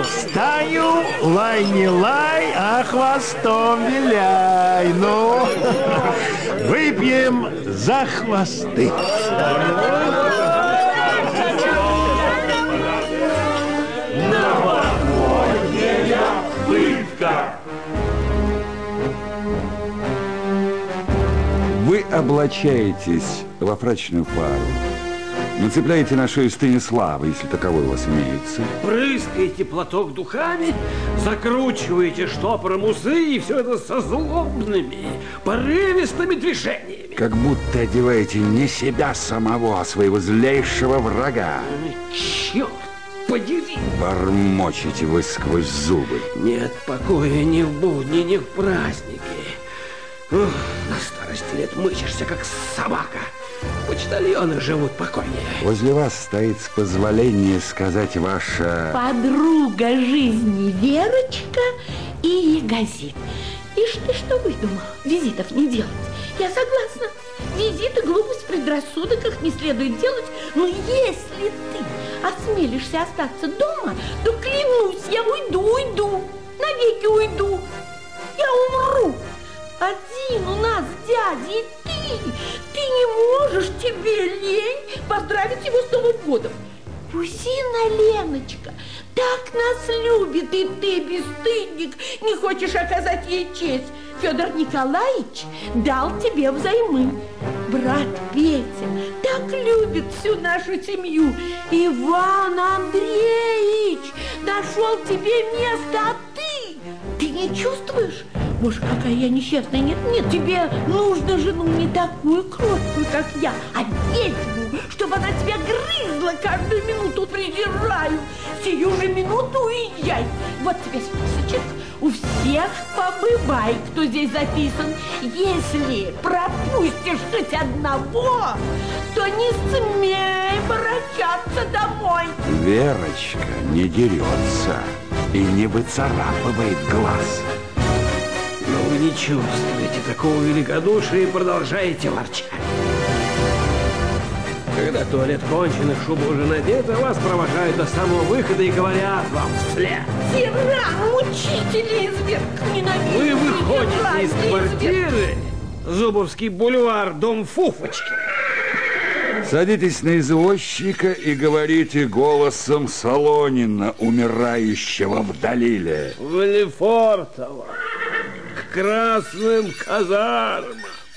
в стаю, лай не лай, а хвостом виляй. Ну, выпьем за хвосты. Новогодняя пытка. Вы облачаетесь во фрачную пару, нацепляете на шею Станислава, если таковой у вас имеется. Прыскаете платок духами, закручиваете штопором усы, и все это со злобными, порывистыми движениями. Как будто одеваете не себя самого, а своего злейшего врага. Черт подери! Бормочете вы сквозь зубы. Нет покоя ни в будни, ни в праздники. Ух, на старости лет мычишься, как собака. Почтальоны живут покойнее. Возле вас стоит, с позволения сказать, ваша... подруга жизни Верочка и газет. Ишь ты что выдумал? Визитов не делать. Я согласна. Визиты, глупость, предрассудок, их не следует делать. Но если ты осмелишься остаться дома, то, клянусь, я уйду. Навеки уйду. Я умру. Один у нас дядя, и ты не можешь, тебе лень поздравить его с Новым годом. Кузина Леночка так нас любит, и ты, бесстыдник, не хочешь оказать ей честь. Федор Николаевич дал тебе взаймы. Брат Петя так любит всю нашу семью. Иван Андреевич нашел тебе место, а ты не чувствуешь? Боже, какая я несчастная. Нет, тебе нужно жену не такую кроткую, как я, а ведьму, чтобы она тебя грызла каждую минуту. Презираю. Сию же минуту уезжай. Вот тебе списочек. У всех побывай, кто здесь записан. Если пропустишь хоть одного, то не смей ворочаться домой. Верочка не дерется и не выцарапывает глаз. Но вы не чувствуете такого великодушия и продолжаете ворчать. Когда туалет кончен и шуба уже надета, вас провожают до самого выхода и говорят вам вслед: тиран, мучители, изверг, ненавидите. Вы выходите из квартиры, Зубовский бульвар, дом Фуфочки. Садитесь на извозчика и говорите голосом Солонина, умирающего в Далиле: в Лефортово, к красным казармам.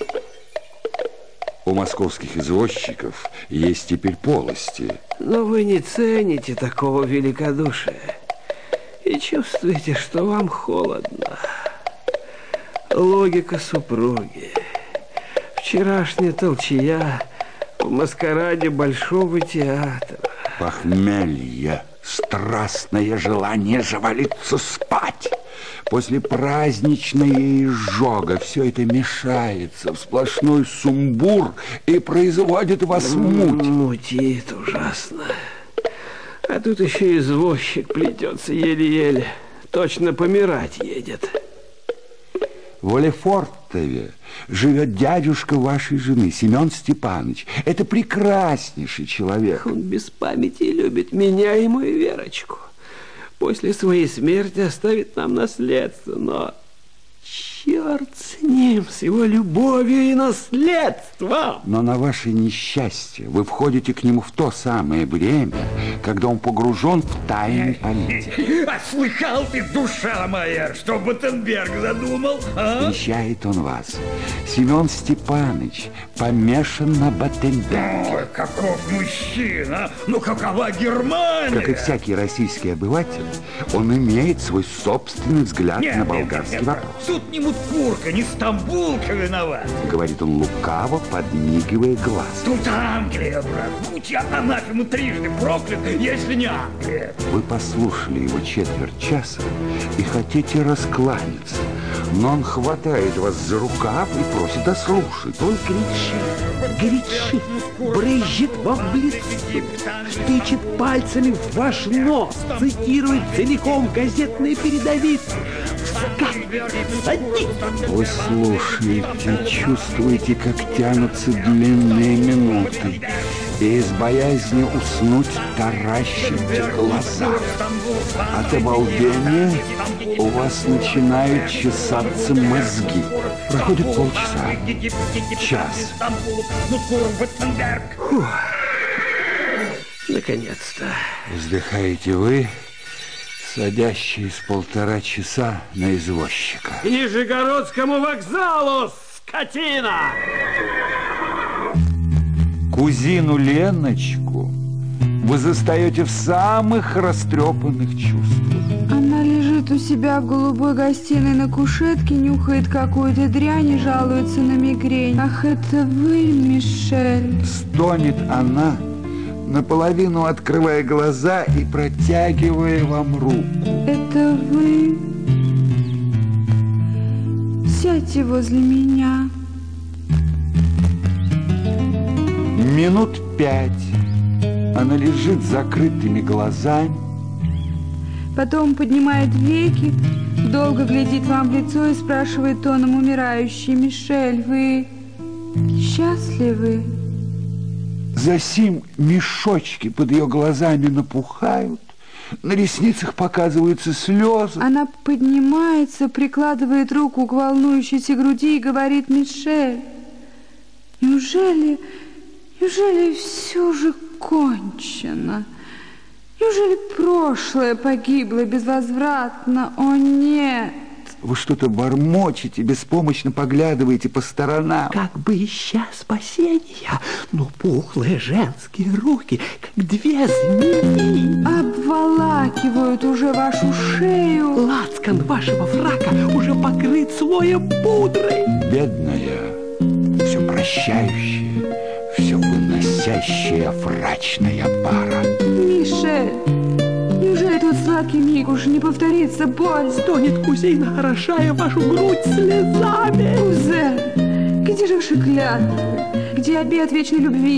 У московских извозчиков есть теперь полости. Но вы не цените такого великодушия и чувствуете, что вам холодно. Логика супруги, вчерашняя толчая в маскараде Большого театра. Похмелье, страстное желание завалиться спать. После праздничной изжога все это мешается в сплошной сумбур и производит вас муть. Мутит ужасно. А тут еще извозчик плетется еле-еле. Точно помирать едет. В Лефортове живет дядюшка вашей жены, Семен Степанович. Это прекраснейший человек. Он без памяти любит меня и мою Верочку. После своей смерти оставит нам наследство, но черт с ним, с его любовью и наследством. Но на ваше несчастье вы входите к нему в то самое время, когда он погружен в тайны политики. А слыхал ты, душа моя, что Баттенберг задумал? А? Встречает он вас. Семен Степанович помешан на Баттенберге. Ой, каков мужчина! Ну, какова Германия! Как и всякий российский обыватель, он имеет свой собственный взгляд на болгарский вопрос. Тут не Мутфурка, не Стамбулка виноват. Говорит он лукаво, подмигивая глаз. Тут Англия, брат. Будь я анафему трижды проклят, если не Англия. Вы послушали его четверть часа и хотите раскланяться, но он хватает вас за рукав и просит дослушать. Он кричит, брызжет вам в лицо, тычет пальцами в ваш нос, цитирует целиком газетные передовицы. Вы слушаете, чувствуете, как тянутся длинные минуты. и из боязни уснуть таращите глаза. От обалдения у вас начинают чесаться мозги. Проходит полчаса, час. Фух. Наконец-то. Вздыхаете вы, садящие с 1,5 часа на извозчика. К Нижегородскому вокзалу, скотина! Кузину Леночку вы застаете в самых растрепанных чувствах. Она лежит у себя в голубой гостиной на кушетке, нюхает какую-то дрянь и жалуется на мигрень. Ах, это вы, Мишель. Стонет она, наполовину открывая глаза и протягивая вам руку. Это вы. Сядьте возле меня. Минут 5 она лежит с закрытыми глазами. Потом поднимает веки, долго глядит вам в лицо и спрашивает тоном умирающей: Мишель, вы счастливы? Засим мешочки под ее глазами напухают, на ресницах показываются слезы. Она поднимается, прикладывает руку к волнующейся груди и говорит: Мишель, неужели все же кончено? Неужели прошлое погибло безвозвратно? О, нет! Вы что-то бормочете, беспомощно поглядываете по сторонам. Как бы ища спасения, но пухлые женские руки, как 2 змеи, обволакивают уже вашу шею. Лацкан вашего фрака уже покрыт слоем пудры. Бедная, все прощающая, все выносящая фрачная пара. Мишель, неужели тот сладкий миг уж не повторится больше? Стонет кузина, орошая вашу грудь слезами. Кузен, где же ваши клятвы? Где обет вечной любви?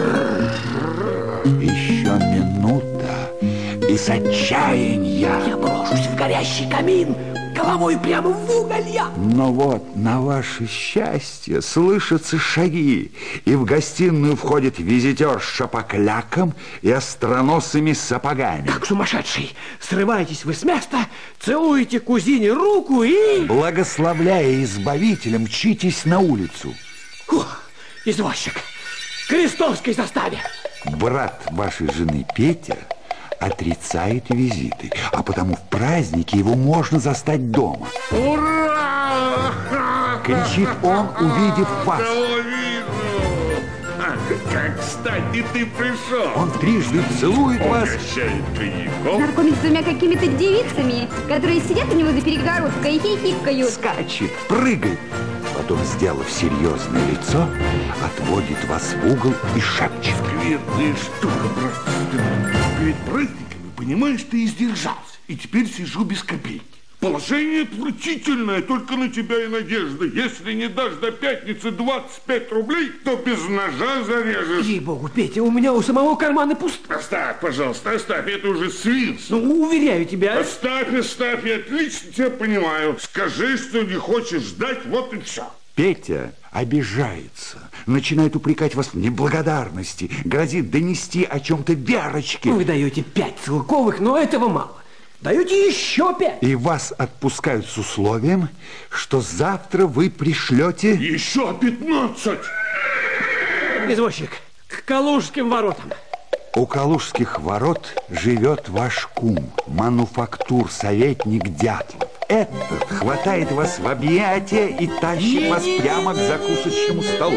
Еще минута, и с отчаяния Я брошусь в горящий камин, головой прямо в уголья. Но вот на ваше счастье слышатся шаги, и в гостиную входит визитер с шапокляком и остроносыми сапогами. Как сумасшедший, срываетесь вы с места, целуете кузине руку и... Благословляя избавителя, мчитесь на улицу. Фух, извозчик, к крестовской заставе. Брат вашей жены Петя отрицает визиты, а потому в празднике его можно застать дома. Ура! Кричит он, увидев вас. Кого вижу? Как кстати ты пришел. Он трижды целует вас. Угощает коньяком. Знакомится с 2 какими-то девицами, которые сидят у него за перегородкой и хихикают. Скачет, прыгает. Потом, сделав серьезное лицо, отводит вас в угол и шепчет. Скверная штука, брат. Перед праздниками, понимаешь, ты издержался. И теперь сижу без копейки. Положение отвратительное, только на тебя и надежда. Если не дашь до пятницы 25 рублей, то без ножа зарежешь. Ей-богу, Петя, у меня у самого карманы пусты. Оставь, пожалуйста, оставь, это уже свинство. Ну, уверяю тебя. Оставь, я отлично тебя понимаю. Скажи, что не хочешь ждать, вот и все. Петя обижается, начинает упрекать вас в неблагодарности, грозит донести о чем-то Верочке. Вы даете 5 целковых, но этого мало. Даете еще 5. И вас отпускают с условием, что завтра вы пришлете... Еще 15. Извозчик, к Калужским воротам. У Калужских ворот живет ваш кум, мануфактур-советник Дятлов. Этот хватает вас в объятия и тащит вас прямо к закусочному столу.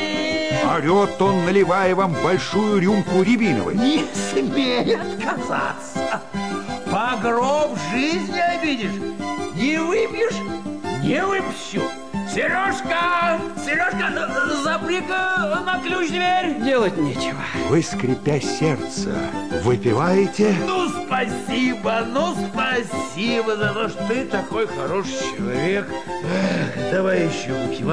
Орет он, наливая вам большую рюмку рябиновой. Не смей отказаться. По гроб жизни обидишь. Не выпьешь, не выпущу. Сережка, запри-ка на ключ дверь. Делать нечего. Вы, скрипя сердце, выпиваете... Ну, спасибо за то, что ты такой хороший человек. Эх, давай еще выпьем.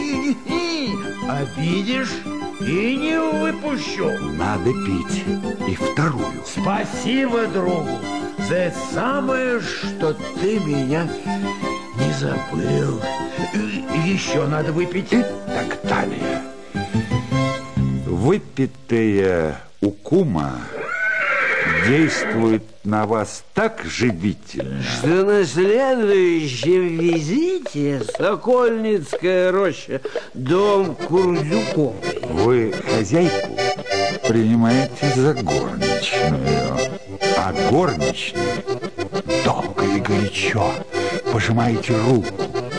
Обидишь и не выпущу. Надо пить и вторую. Спасибо другу за это самое, что ты меня не забыл. Еще надо выпить. И так далее. Выпитая у кума действует на вас так живительно, что на следующем визите Сокольницкая роща, дом Курдюковой. вы хозяйку принимаете за горничную, а горничной долго и горячо пожимаете руку.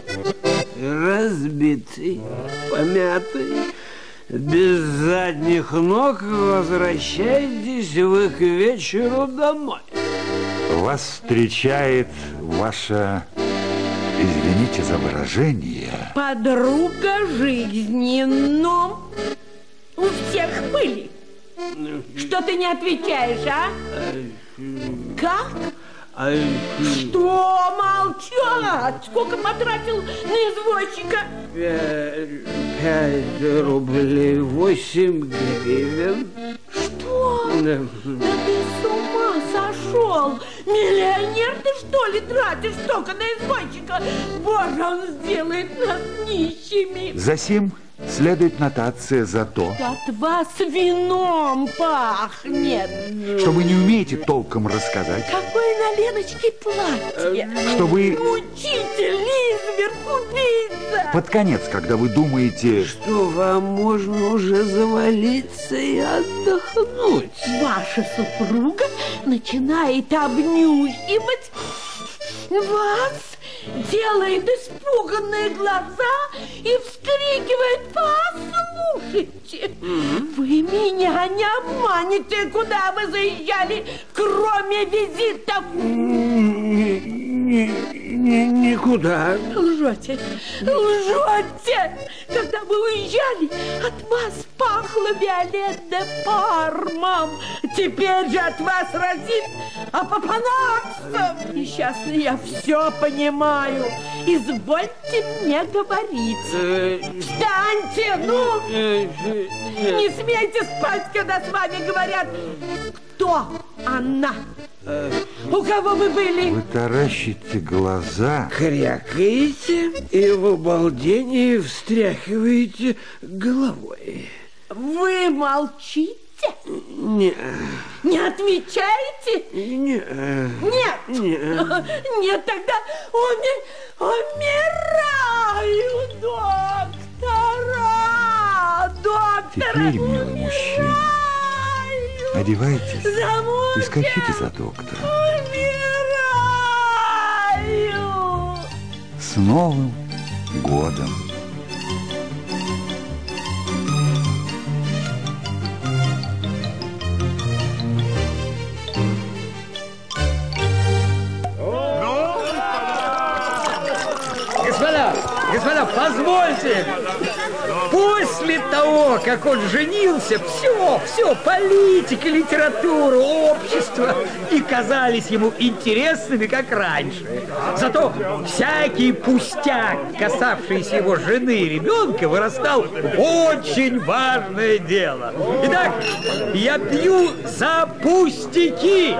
Разбитый, помятый, без задних ног возвращаетесь вы к вечеру домой. Вас встречает ваша, извините за выражение, Подруга жизни, но у всех были. Что ты не отвечаешь, а? Как? Что молчать? Сколько потратил на извозчика? 5 рублей 8 гривен. Что? Да ты с ума сошел! Миллионер ты, что ли, тратишь столько на извозчика? Боже, он сделает нас нищими. Засим следует нотация за то, От вас вином пахнет. что вы не умеете толком рассказать, Какое на Леночке платье? что вы Мучитель, изверг, убийца. под конец, когда вы думаете, Что вам можно уже завалиться и отдохнуть. Ваша супруга начинает обнюхивать вас, делает испуганные глаза и вскрикивает: послушайте, вы меня не обманете, куда вы заезжали, кроме визитов. Никуда. Лжете, лжете. Когда вы уезжали, от вас пахло Виолет де Пармом. Теперь же от вас разит апопанаксом. Несчастный, я все понимаю. Извольте мне говорить. Встаньте, ну! Не смейте спать, когда с вами говорят. Кто она? У кого вы были? вы таращите глаза, Крякаете и в обалдении встряхиваете головой. Вы молчите? Не, Не отвечаете? не, Нет. Нет, тогда умираю, доктора. Теперь, милый мужчина, одевайтесь и скачите за доктором. Умираю. С Новым годом! Господа, позвольте. После того, как он женился, все, политика, литература, общество и казались ему интересными, как раньше. Зато всякий пустяк, касавшийся его жены и ребенка, вырастал в очень важное дело. Итак, я пью за пустяки.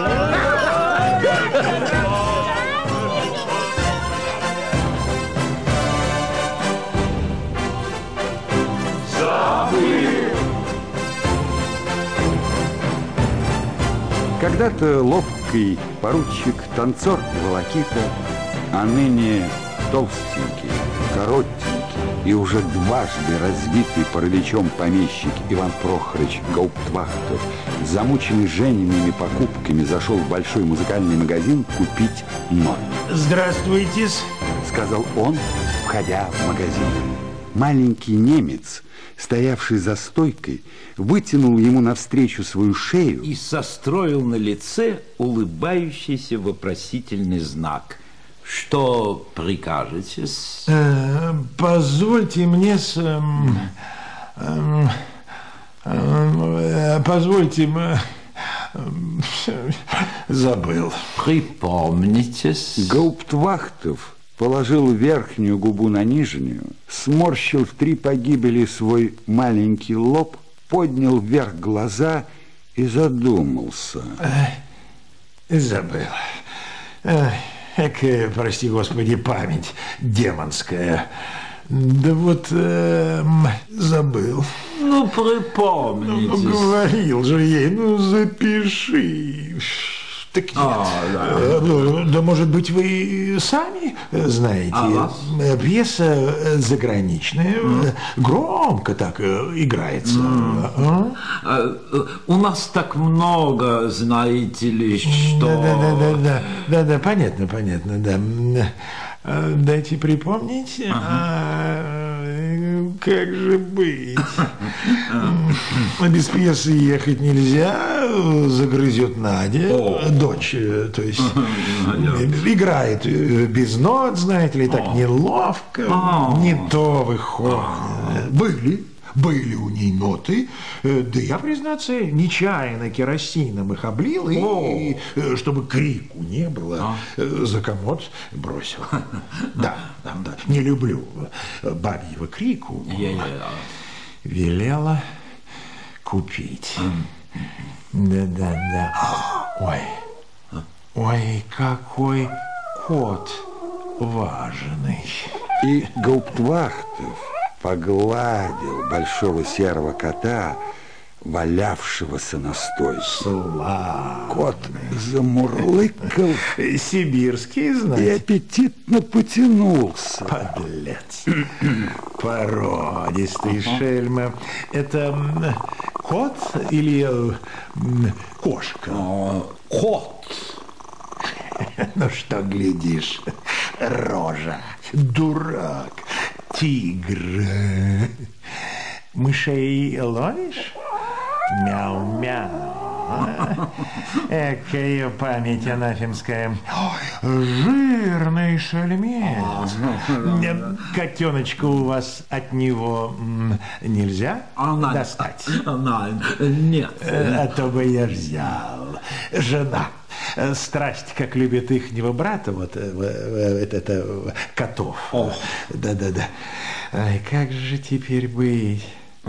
Когда-то ловкий поручик, танцор и волокита, а ныне толстенький, коротенький и уже дважды разбитый параличом помещик Иван Прохорович Гауптвахтов, замученный Жениными покупками, зашел в большой музыкальный магазин купить номер. Здравствуйте, Сказал он, входя в магазин. Маленький немец, стоявший за стойкой, вытянул ему навстречу свою шею и состроил на лице улыбающийся вопросительный знак. Что прикажете? Позвольте мне позвольте, забыл. Припомнитесь. Гауптвахтов положил верхнюю губу на нижнюю, сморщил в 3 погибели свой маленький лоб, поднял вверх глаза и задумался. Забыл. Прости, Господи, память демонская. Да вот забыл. Ну, припомнитесь. Ну, говорил же ей, ну, запиши. Так нет. Да, может быть, вы сами знаете. Пьеса заграничная, громко так играется. У нас так много, знаете ли, что... Да, понятно, да. Дайте припомнить. Как же быть? Без пьесы ехать нельзя. Загрызет Надя, дочь, то есть играет без нот, знаете ли, так неловко. Не то выходит. Были у ней ноты, да я, признаться, нечаянно керосином их облил, и чтобы крику не было, за комод бросил. Да, не люблю бабьего крику. Велела купить. Да. Ой, какой кот важный. И Гауптвахтер погладил большого серого кота, валявшегося на стойке. Кот замурлыкал. Сибирский, знаете. И аппетитно потянулся. Подлец. Породистый шельма. Это кот или кошка? Кот. Ну что глядишь, рожа, дурак, тигр. Мышей ловишь? Мяу-мяу. Экая память анафемская. Жирный шельмец. Котеночка у вас от него нельзя достать? Нет. А то бы я взял. Жена. Страсть, как любит ихнего брата, вот это котов. Да. Ай, как же теперь быть?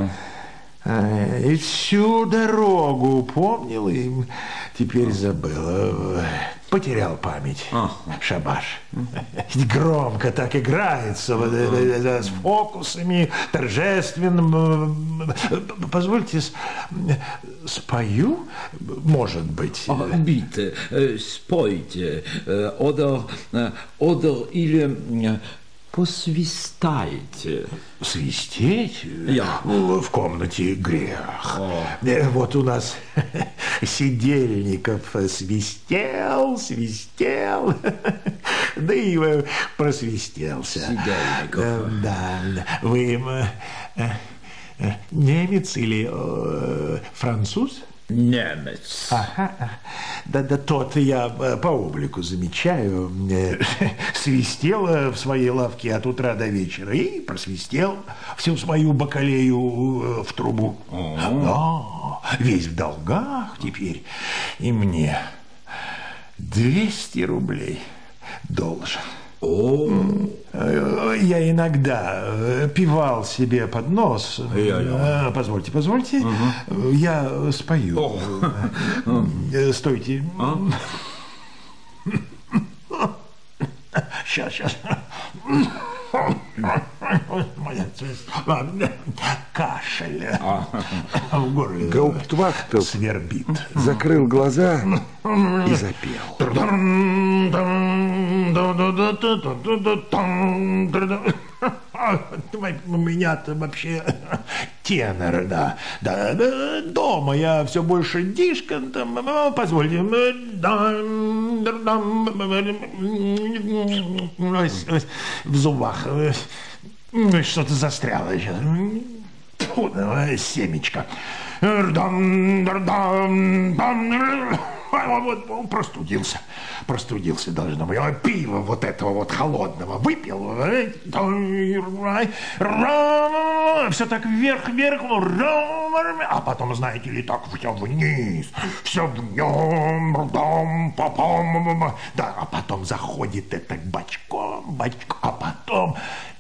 И всю дорогу помнил и теперь забыл. Потерял память. Шабаш. Громко так играется, с фокусами, торжественным. Позвольте, спою, может быть. Bitte, спойте. Oder или... Посвистайте. Свистеть? Я. В комнате грех. Вот у нас Сидельников свистел, да и просвистелся. Сидельников. Да. Вы немец или француз? Немец. Ага. Да тот я по облику замечаю. Свистел в своей лавке от утра до вечера и просвистел всю свою бакалею в трубу. Да, весь в долгах теперь. И мне 200 рублей должен. Я иногда пивал себе под нос. Позвольте, я спою. Стойте. Сейчас. Кашель в горле. Гауптвахтер свербит. Закрыл глаза и запел. У меня-то вообще тенор, да. Дома я все больше дишка, позвольте. В зубах что-то застряло еще. Семечко. Вот простудился, должно быть. Пиво вот этого вот холодного выпил. Все так вверх, а потом, знаете ли, так все вниз, все в нем, да, а потом заходит это бочком, а потом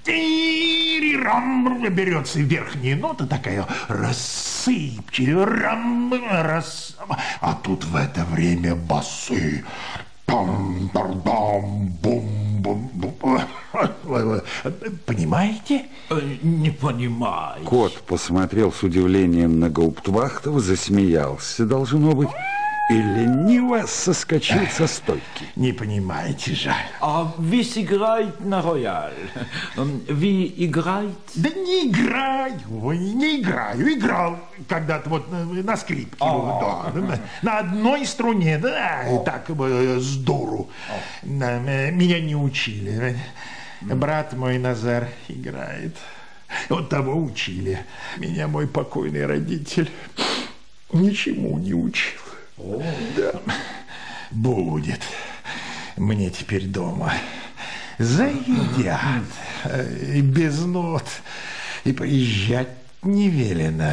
берется верхняя нота такая рассыпчивая, а тут в это время басы. Там-там-там, бум-бум-бум. Понимаете? Не понимаю. Кот посмотрел с удивлением на Гауптвахтова, засмеялся, должно быть, и лениво соскочил со стойки. Не понимаете, жаль. А вы играете на рояль? Вы играете? Да не играю, не играю. Играл когда-то вот на скрипке. Да, на одной струне, да, и так с дуру. Меня не учили. Брат мой Назар играет. Вот того учили. Меня мой покойный родитель ничему не учил. Да, будет мне теперь дома. Заедят без нот, и приезжать не велено.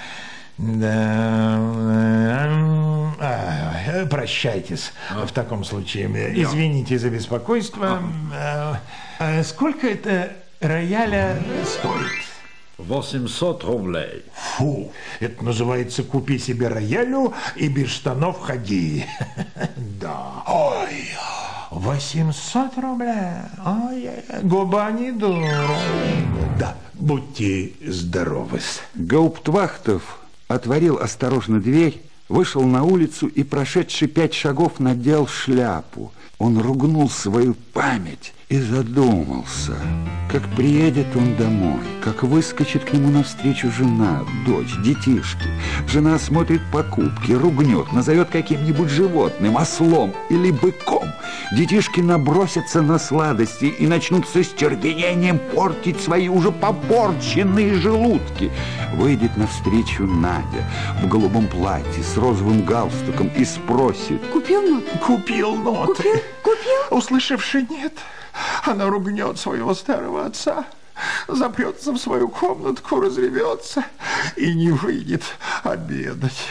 Да. Прощайтесь в таком случае. Извините за беспокойство. Сколько это рояля стоит? 800 рублей. Фу, это называется «купи себе роялю и без штанов ходи». Да. Ой, 800 рублей. Ой, губа не дура. Да, будьте здоровы. Гауптвахтов отворил осторожно дверь, вышел на улицу и, прошедший 5 шагов, надел шляпу. Он ругнул свою память и задумался, как приедет он домой, как выскочит к нему навстречу жена, дочь, детишки. Жена смотрит покупки, ругнет, назовет каким-нибудь животным, ослом или быком. Детишки набросятся на сладости и начнут с остервенением портить свои уже попорченные желудки. Выйдет навстречу Надя в голубом платье с розовым галстуком и спросит: Купил ноты? Купил ноты. Купил? Услышавши нет, она ругнет своего старого отца, запрется в свою комнатку, разревется и не выйдет обедать.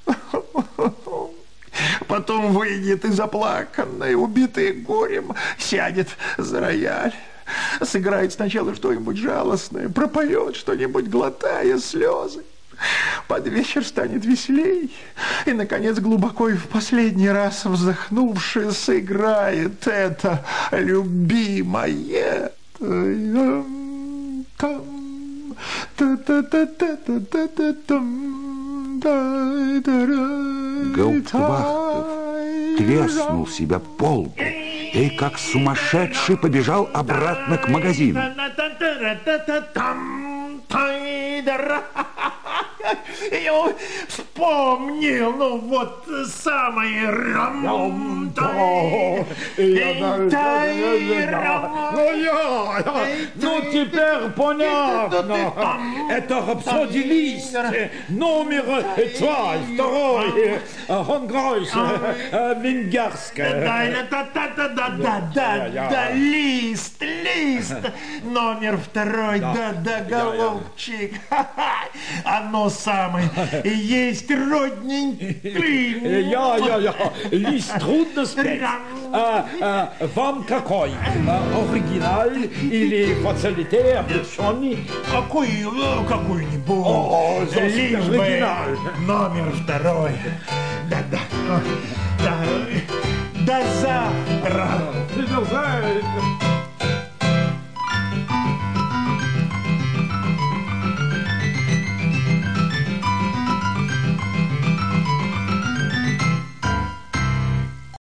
Потом выйдет и заплаканная, убитая горем, сядет за рояль, сыграет сначала что-нибудь жалостное, пропоет что-нибудь, глотая слезы. Под вечер станет веселей, и, наконец, глубоко и в последний раз вздохнувши, сыграет это любимое. Гауптвахтов треснул себя по лбу и, как сумасшедший, побежал обратно к магазину. Я вспомнил, ну вот самое Ну теперь понятно. Это Рапсодий Лист, номер 2, второй, Хонгройс, венгерская. Да, лист, номер 2, да, голубчик. Оно самое и есть родненький. Я. Лист трудно спеть. Вам какой? Оригинал или фацилитер? Какой-нибудь. Лишь бы номер 2. Да. До завтра.